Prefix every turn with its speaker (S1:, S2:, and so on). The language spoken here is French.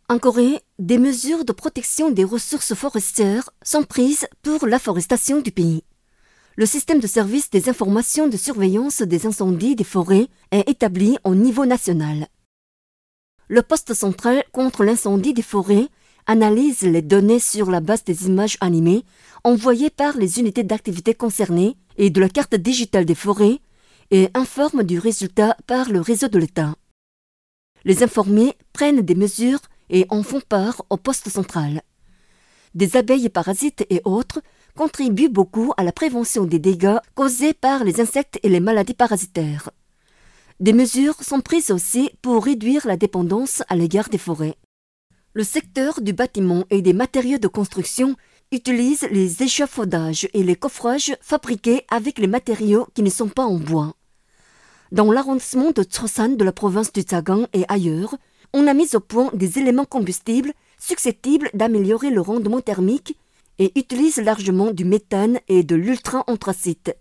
S1: En Corée, des mesures de protection des ressources forestières sont prises pour l'afforestation du pays. Le système de service des informations de surveillance des incendies des forêts est établi au niveau national. Le poste central contre l'incendie des forêts analyse les données sur la base des images animées envoyées par les unités d'activité concernées et de la carte digitale des forêts et informe du résultat par le réseau de l'État. Les informés prennent des mesures et en font part au poste central. Des abeilles parasites et autres contribuent beaucoup à la prévention des dégâts causés par les insectes et les maladies parasitaires. Des mesures sont prises aussi pour réduire la dépendance à l'égard des forêts. Le secteur du bâtiment et des matériaux de construction utilise les échafaudages et les coffrages fabriqués avec les matériaux qui ne sont pas en bois. Dans l'arrondissement de Chosan de la province du Tsagang et ailleurs, on a mis au point des éléments combustibles susceptibles d'améliorer le rendement thermique et utilise largement du méthane et de l'ultra-anthracite.